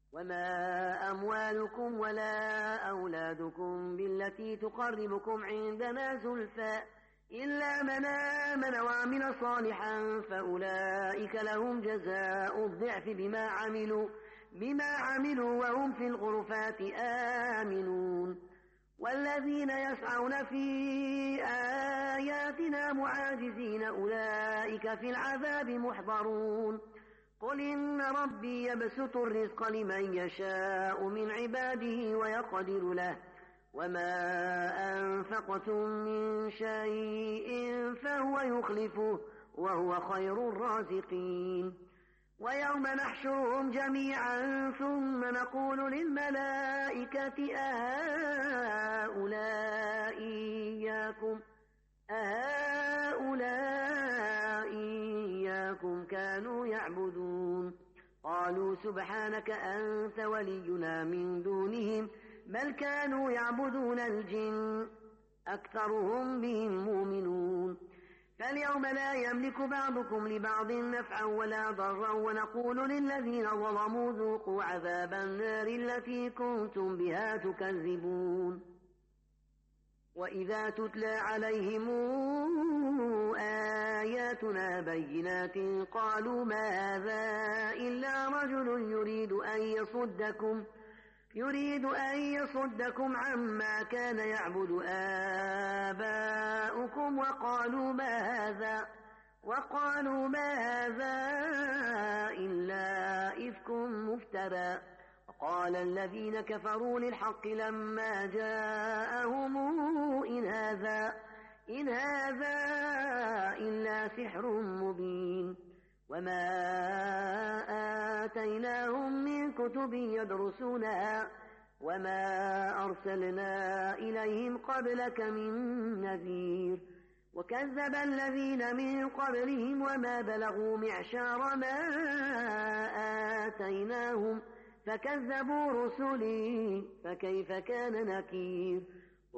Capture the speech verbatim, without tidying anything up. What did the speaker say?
وما أموالكم ولا أولادكم بالتي تقربكم عندنا زلفى إلا من آمن وعمل صالحا فأولئك لهم جزاء الضعف بما عملوا بما عملوا وهم في الغرفات آمنون والذين يسعون في آياتنا معاجزين أولئك في العذاب محضرون قل إن ربي يبسط الرزق لمن يشاء من عباده ويقدر له وما أنفقتم من شيء فهو يخلفه وهو خير الرازقين ويوم نحشرهم جميعا ثم نقول للملائكة أهؤلاء إياكم أهؤلاء إياكم كانوا يعبدون قالوا سبحانك أنت ولينا من دونهم بل كانوا يعبدون الجن أكثرهم بهم مؤمنون فاليوم لا يملك بعضكم لبعض نفعا ولا ضرا ونقول للذين ظلموا ذوقوا عذاب النار التي كنتم بها تكذبون وإذا تتلى عليهم آياتنا بينات قالوا ما هذا إلا رجل يريد أن يصدكم يريد أن يصدكم عما كان يعبد آباؤكم وقالوا ما هذا وقالوا ما هذا إلا إفك مفترى وقال الذين كفروا للحق لما جاءهم إن هذا إن هذا إلا سحر مبين وما آتيناهم من كتب يدرسونها وما أرسلنا إليهم قبلك من نذير وكذب الذين من قبلهم وما بلغوا معشار ما آتيناهم فكذبوا رسلي فكيف كان نكير